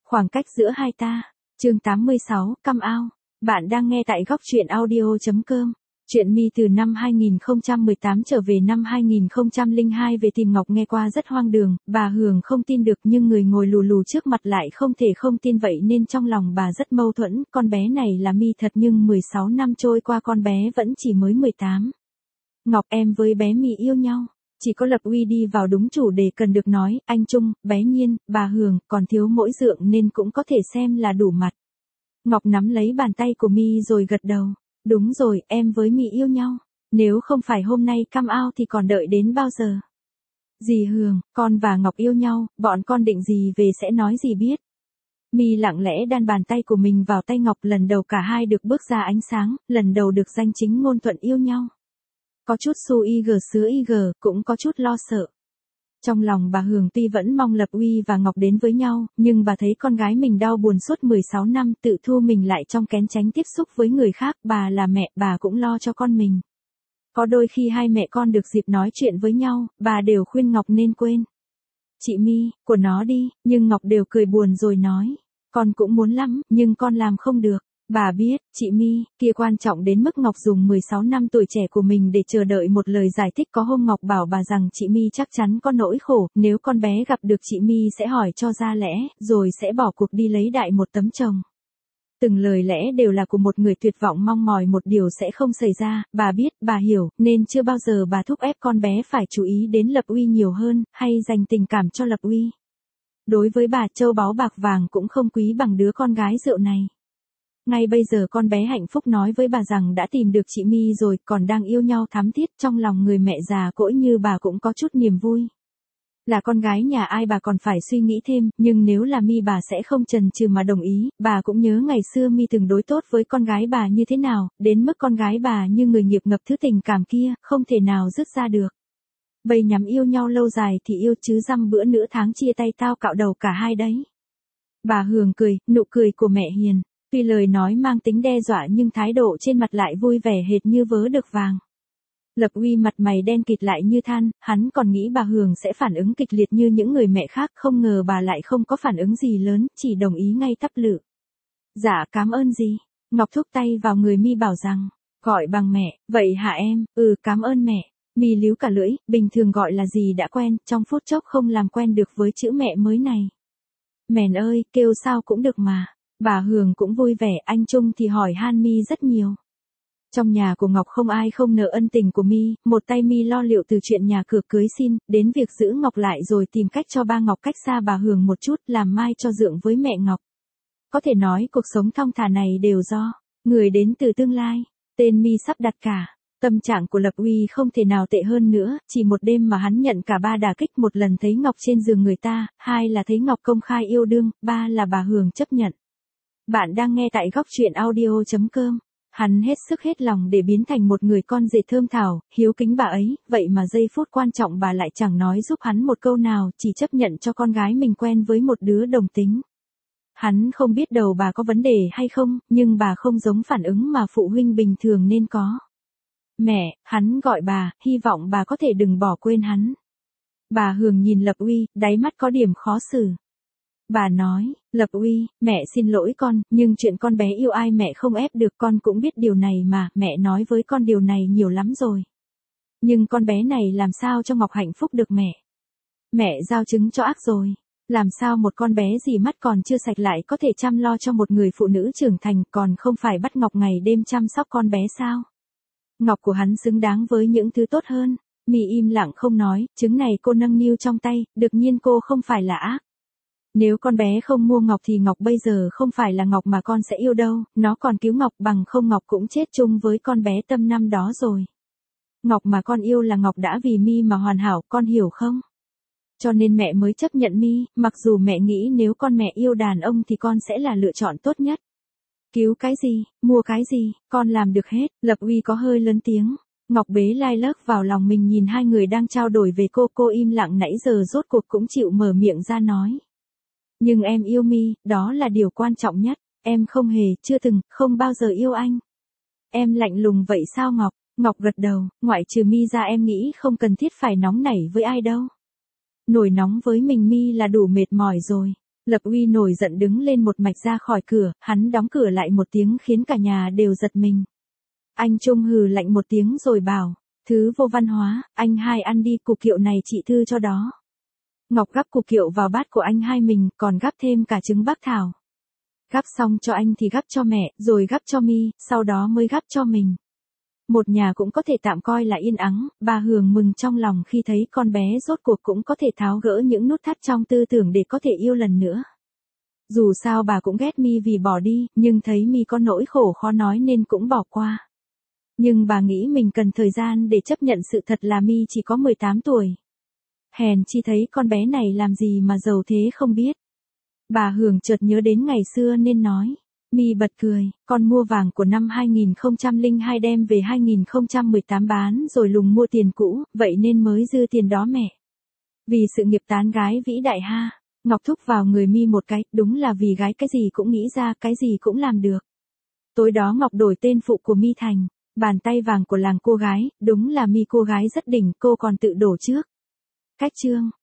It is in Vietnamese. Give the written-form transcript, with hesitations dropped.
Khoảng cách giữa hai ta. Chương 86, căm ao. Bạn đang nghe tại góc truyện audio.com. Chuyện mi từ năm 2018 trở về năm 2002 về tìm Ngọc nghe qua rất hoang đường, bà Hường không tin được nhưng người ngồi lù lù trước mặt lại không thể không tin vậy nên trong lòng bà rất mâu thuẫn, con bé này là mi thật nhưng 16 năm trôi qua con bé vẫn chỉ mới 18. Ngọc em với bé mi yêu nhau. Chỉ có Lập Uy đi vào đúng chủ đề cần được nói, anh Trung, bé Nhiên, bà Hường, còn thiếu mỗi Dượng nên cũng có thể xem là đủ mặt. Ngọc nắm lấy bàn tay của mi rồi gật đầu. Đúng rồi, em với mi yêu nhau. Nếu không phải hôm nay căm ao thì còn đợi đến bao giờ? Dì Hường, con và Ngọc yêu nhau, bọn con định gì về sẽ nói gì biết. Mi lặng lẽ đan bàn tay của mình vào tay Ngọc, lần đầu cả hai được bước ra ánh sáng, lần đầu được danh chính ngôn thuận yêu nhau. Có chút su ig sứa ig, cũng có chút lo sợ. Trong lòng bà Hường tuy vẫn mong Lập Uy và Ngọc đến với nhau, nhưng bà thấy con gái mình đau buồn suốt 16 năm tự thu mình lại trong kén tránh tiếp xúc với người khác, bà là mẹ, bà cũng lo cho con mình. Có đôi khi hai mẹ con được dịp nói chuyện với nhau, bà đều khuyên Ngọc nên quên. Chị Mi, của nó đi, nhưng Ngọc đều cười buồn rồi nói. Con cũng muốn lắm, nhưng con làm không được. Bà biết, chị Mi, kia quan trọng đến mức Ngọc dùng 16 năm tuổi trẻ của mình để chờ đợi một lời giải thích. Có hôm Ngọc bảo bà rằng chị Mi chắc chắn có nỗi khổ, nếu con bé gặp được chị Mi sẽ hỏi cho ra lẽ, rồi sẽ bỏ cuộc đi lấy đại một tấm chồng. Từng lời lẽ đều là của một người tuyệt vọng mong mỏi một điều sẽ không xảy ra, bà biết, bà hiểu, nên chưa bao giờ bà thúc ép con bé phải chú ý đến Lập Uy nhiều hơn, hay dành tình cảm cho Lập Uy. Đối với bà, châu báu bạc vàng cũng không quý bằng đứa con gái rượu này. Ngay bây giờ con bé hạnh phúc nói với bà rằng đã tìm được chị Mi rồi, còn đang yêu nhau thắm thiết, trong lòng người mẹ già cỗi như bà cũng có chút niềm vui. Là con gái nhà ai bà còn phải suy nghĩ thêm, nhưng nếu là Mi bà sẽ không chần chừ mà đồng ý. Bà cũng nhớ ngày xưa Mi từng đối tốt với con gái bà như thế nào, đến mức con gái bà như người nghiệp ngập thứ tình cảm kia, không thể nào dứt ra được. Bây nhắm yêu nhau lâu dài thì yêu chứ dăm bữa nữa tháng chia tay tao cạo đầu cả hai đấy. Bà Hường cười, nụ cười của mẹ hiền. Tuy lời nói mang tính đe dọa nhưng thái độ trên mặt lại vui vẻ hệt như vớ được vàng. Lập Uy mặt mày đen kịt lại như than, hắn còn nghĩ bà Hường sẽ phản ứng kịch liệt như những người mẹ khác, không ngờ bà lại không có phản ứng gì lớn, chỉ đồng ý ngay tắp lự. Dạ cảm ơn gì. Ngọc thúc tay vào người Mi bảo rằng, gọi bằng mẹ, vậy hả em, cảm ơn mẹ. Mi líu cả lưỡi, bình thường gọi là gì đã quen, trong phút chốc không làm quen được với chữ mẹ mới này. Mèn ơi, kêu sao cũng được mà. Bà Hường cũng vui vẻ, anh Trung thì hỏi han Mi rất nhiều. Trong nhà của Ngọc không ai không nợ ân tình của Mi, một tay Mi lo liệu từ chuyện nhà cửa cưới xin, đến việc giữ Ngọc lại rồi tìm cách cho ba Ngọc cách xa bà Hường một chút, làm mai cho Dượng với mẹ Ngọc. Có thể nói cuộc sống thong thả này đều do người đến từ tương lai, tên Mi sắp đặt cả. Tâm trạng của Lập Uy không thể nào tệ hơn nữa, chỉ một đêm mà hắn nhận cả ba đả kích, một lần thấy Ngọc trên giường người ta, hai là thấy Ngọc công khai yêu đương, ba là bà Hường chấp nhận. Bạn đang nghe tại góc truyện audio.com. Hắn hết sức hết lòng để biến thành một người con rể thơm thảo, hiếu kính bà ấy, vậy mà giây phút quan trọng bà lại chẳng nói giúp hắn một câu nào, chỉ chấp nhận cho con gái mình quen với một đứa đồng tính. Hắn không biết đầu bà có vấn đề hay không, nhưng bà không giống phản ứng mà phụ huynh bình thường nên có. Mẹ, hắn gọi bà, hy vọng bà có thể đừng bỏ quên hắn. Bà Hường nhìn Lập Uy, đáy mắt có điểm khó xử. Bà nói, Lập Uy, mẹ xin lỗi con, nhưng chuyện con bé yêu ai mẹ không ép được, con cũng biết điều này mà, mẹ nói với con điều này nhiều lắm rồi. Nhưng con bé này làm sao cho Ngọc hạnh phúc được mẹ? Mẹ giao trứng cho ác rồi. Làm sao một con bé gì mắt còn chưa sạch lại có thể chăm lo cho một người phụ nữ trưởng thành, còn không phải bắt Ngọc ngày đêm chăm sóc con bé sao? Ngọc của hắn xứng đáng với những thứ tốt hơn. Mi im lặng không nói, trứng này cô nâng niu trong tay, đương nhiên cô không phải là ác. Nếu con bé không mua Ngọc thì Ngọc bây giờ không phải là Ngọc mà con sẽ yêu đâu, nó còn cứu Ngọc, bằng không Ngọc cũng chết chung với con bé Tâm năm đó rồi. Ngọc mà con yêu là Ngọc đã vì Mi mà hoàn hảo, con hiểu không? Cho nên mẹ mới chấp nhận Mi, mặc dù mẹ nghĩ nếu con mẹ yêu đàn ông thì con sẽ là lựa chọn tốt nhất. Cứu cái gì, mua cái gì, con làm được hết. Lập Uy có hơi lớn tiếng. Ngọc bế Lai Lắc vào lòng mình, nhìn hai người đang trao đổi về cô im lặng nãy giờ rốt cuộc cũng chịu mở miệng ra nói. Nhưng em yêu Mi, đó là điều quan trọng nhất. Em không hề, chưa từng, không bao giờ yêu anh. Em lạnh lùng vậy sao Ngọc? Ngọc gật đầu, ngoại trừ Mi ra em nghĩ không cần thiết phải nóng nảy với ai đâu. Nổi nóng với mình Mi là đủ mệt mỏi rồi. Lập Uy nổi giận đứng lên một mạch ra khỏi cửa, hắn đóng cửa lại một tiếng khiến cả nhà đều giật mình. Anh Trung hừ lạnh một tiếng rồi bảo, thứ vô văn hóa, anh hai ăn đi, củ kiệu này chị Thư cho đó. Ngọc gắp củ kiệu vào bát của anh hai mình, còn gắp thêm cả trứng bắc thảo. Gắp xong cho anh thì gắp cho mẹ, rồi gắp cho Mi, sau đó mới gắp cho mình. Một nhà cũng có thể tạm coi là yên ắng, bà Hường mừng trong lòng khi thấy con bé rốt cuộc cũng có thể tháo gỡ những nút thắt trong tư tưởng để có thể yêu lần nữa. Dù sao bà cũng ghét Mi vì bỏ đi, nhưng thấy Mi có nỗi khổ khó nói nên cũng bỏ qua. Nhưng bà nghĩ mình cần thời gian để chấp nhận sự thật là Mi chỉ có 18 tuổi. Hèn chi thấy con bé này làm gì mà giàu thế không biết. Bà Hường chợt nhớ đến ngày xưa nên nói. Mi bật cười, con mua vàng của năm 2002 đem về 2018 bán rồi lùng mua tiền cũ, vậy nên mới dư tiền đó mẹ. Vì sự nghiệp tán gái vĩ đại ha. Ngọc thúc vào người Mi một cái, đúng là vì gái cái gì cũng nghĩ ra, cái gì cũng làm được. Tối đó Ngọc đổi tên phụ của Mi thành bàn tay vàng của làng cô gái, đúng là Mi cô gái rất đỉnh, cô còn tự đổ trước. Cách chương